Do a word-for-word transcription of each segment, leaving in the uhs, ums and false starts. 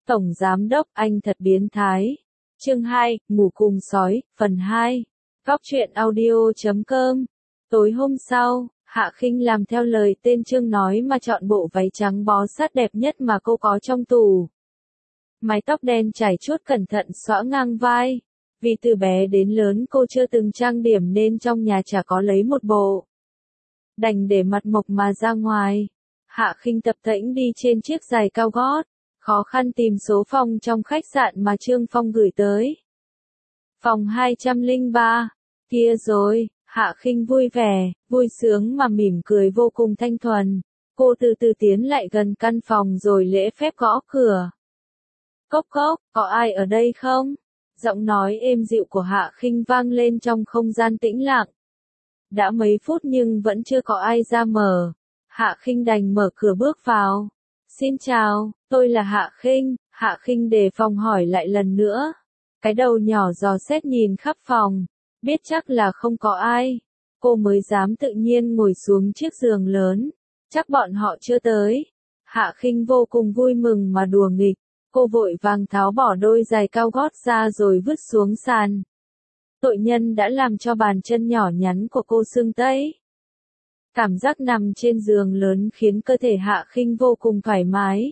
Tổng Giám Đốc anh thật biến thái. Chương hai, Ngủ cùng sói, phần hai. Góc truyện audio chấm com. Tối hôm sau, Hạ Khinh làm theo lời tên Trương nói mà chọn bộ váy trắng bó sát đẹp nhất mà cô có trong tủ. Mái tóc đen chải chuốt cẩn thận xõa ngang vai. Vì từ bé đến lớn cô chưa từng trang điểm nên trong nhà chả có lấy một bộ. Đành để mặt mộc mà ra ngoài. Hạ Khinh tập tễnh đi trên chiếc giày cao gót. Khó khăn tìm số phòng trong khách sạn mà Trương Phong gửi tới. Phòng hai không ba. Kia rồi, Hạ Khinh vui vẻ, vui sướng mà mỉm cười vô cùng thanh thuần. Cô từ từ tiến lại gần căn phòng rồi lễ phép gõ cửa. Cốc cốc, có ai ở đây không? Giọng nói êm dịu của Hạ Khinh vang lên trong không gian tĩnh lặng. Đã mấy phút nhưng vẫn chưa có ai ra mở. Hạ Khinh đành mở cửa bước vào. Xin chào, tôi là Hạ Khinh. Hạ Khinh đề phòng hỏi lại lần nữa. Cái đầu nhỏ dò xét nhìn khắp phòng. Biết chắc là không có ai. Cô mới dám tự nhiên ngồi xuống chiếc giường lớn. Chắc bọn họ chưa tới. Hạ Khinh vô cùng vui mừng mà đùa nghịch. Cô vội vàng tháo bỏ đôi giày cao gót ra rồi vứt xuống sàn. Tội nhân đã làm cho bàn chân nhỏ nhắn của cô sưng tấy. Cảm giác nằm trên giường lớn khiến cơ thể Hạ Khinh vô cùng thoải mái.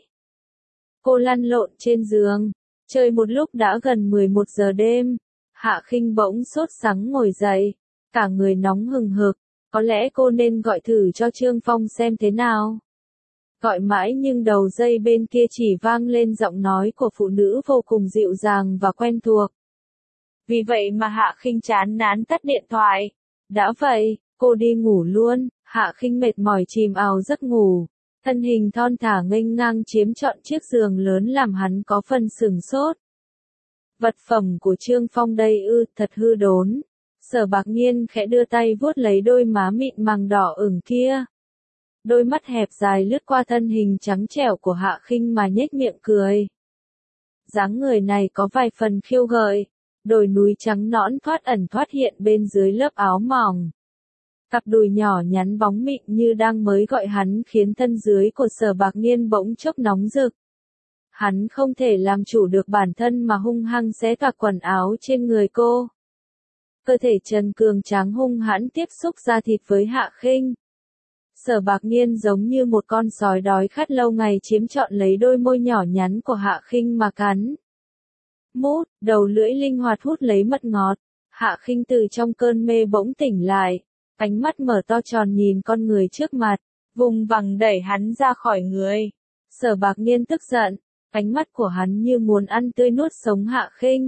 Cô lăn lộn trên giường, chơi một lúc đã gần mười một giờ đêm. Hạ Khinh bỗng sốt sắng ngồi dậy, cả người nóng hừng hực. Có lẽ cô nên gọi thử cho Trương Phong xem thế nào. Gọi mãi nhưng đầu dây bên kia chỉ vang lên giọng nói của phụ nữ vô cùng dịu dàng và quen thuộc. Vì vậy mà Hạ Khinh chán nản tắt điện thoại. Đã vậy, cô đi ngủ luôn. Hạ Khinh mệt mỏi chìm vào giấc ngủ. Thân hình thon thả nghênh ngang chiếm trọn chiếc giường lớn làm hắn có phần sửng sốt. Vật phẩm của Trương Phong đây ư, thật hư đốn. Sở Bạc Nhiên khẽ đưa tay vuốt lấy đôi má mịn màng đỏ ửng kia. Đôi mắt hẹp dài lướt qua thân hình trắng trẻo của Hạ Khinh mà nhếch miệng cười. Dáng người này có vài phần khiêu gợi. Đồi núi trắng nõn thoát ẩn thoát hiện bên dưới lớp áo mỏng. Cặp đùi nhỏ nhắn bóng mịn như đang mới gọi hắn khiến thân dưới của Sở Bạc Nhiên bỗng chốc nóng rực. Hắn không thể làm chủ được bản thân mà hung hăng xé toạc quần áo trên người cô. Cơ thể trần cường tráng hung hãn tiếp xúc da thịt với Hạ Khinh. Sở Bạc Nhiên giống như một con sói đói khát lâu ngày chiếm trọn lấy đôi môi nhỏ nhắn của Hạ Khinh mà cắn. Mút, đầu lưỡi linh hoạt hút lấy mật ngọt. Hạ Khinh từ trong cơn mê bỗng tỉnh lại. Ánh mắt mở to tròn nhìn con người trước mặt, vùng vằng đẩy hắn ra khỏi người. Sở Bạc Nhiên tức giận, ánh mắt của hắn như muốn ăn tươi nuốt sống Hạ Khinh.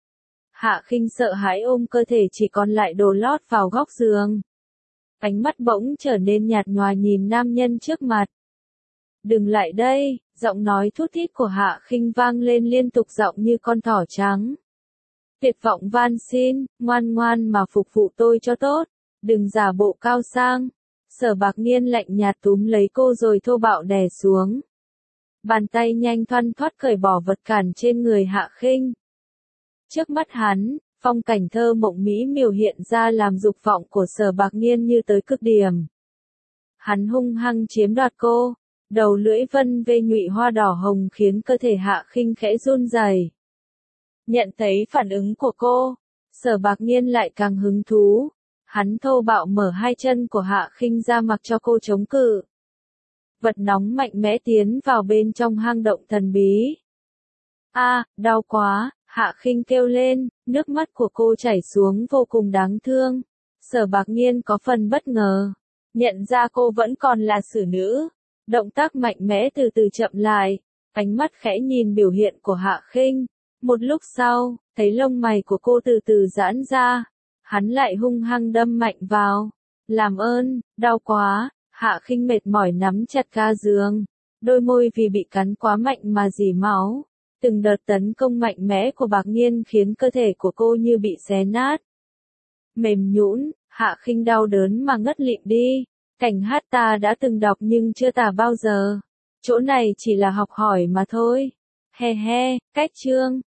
Hạ Khinh sợ hãi ôm cơ thể chỉ còn lại đồ lót vào góc giường. Ánh mắt bỗng trở nên nhạt nhòa nhìn nam nhân trước mặt. Đừng lại đây, giọng nói thút thít của Hạ Khinh vang lên liên tục giọng như con thỏ trắng. Tuyệt vọng van xin, ngoan ngoan mà phục vụ tôi cho tốt. Đừng giả bộ cao sang. Sở Bạc Nhiên lạnh nhạt túm lấy cô rồi thô bạo đè xuống. Bàn tay nhanh thoăn thoắt cởi bỏ vật cản trên người Hạ Khinh. Trước mắt hắn, phong cảnh thơ mộng mỹ miều hiện ra làm dục vọng của Sở Bạc Nhiên như tới cực điểm. Hắn hung hăng chiếm đoạt cô. Đầu lưỡi vân vê nhụy hoa đỏ hồng khiến cơ thể Hạ Khinh khẽ run rẩy. Nhận thấy phản ứng của cô, Sở Bạc Nhiên lại càng hứng thú. Hắn thô bạo mở hai chân của Hạ Khinh ra mặc cho cô chống cự. Vật nóng mạnh mẽ tiến vào bên trong hang động thần bí. A, à, đau quá, Hạ Khinh kêu lên, nước mắt của cô chảy xuống vô cùng đáng thương. Sở Bạc Nhiên có phần bất ngờ. Nhận ra cô vẫn còn là xử nữ. Động tác mạnh mẽ từ từ chậm lại. Ánh mắt khẽ nhìn biểu hiện của Hạ Khinh. Một lúc sau, thấy lông mày của cô từ từ giãn ra. Hắn lại hung hăng đâm mạnh vào. Làm ơn, đau quá. Hạ Khinh mệt mỏi nắm chặt ga giường. Đôi môi vì bị cắn quá mạnh mà rỉ máu. Từng đợt tấn công mạnh mẽ của Bạc Nhiên khiến cơ thể của cô như bị xé nát. Mềm nhũn, Hạ Khinh đau đớn mà ngất lịm đi. Cảnh hát ta đã từng đọc nhưng chưa tả bao giờ. Chỗ này chỉ là học hỏi mà thôi. He he, cách chương.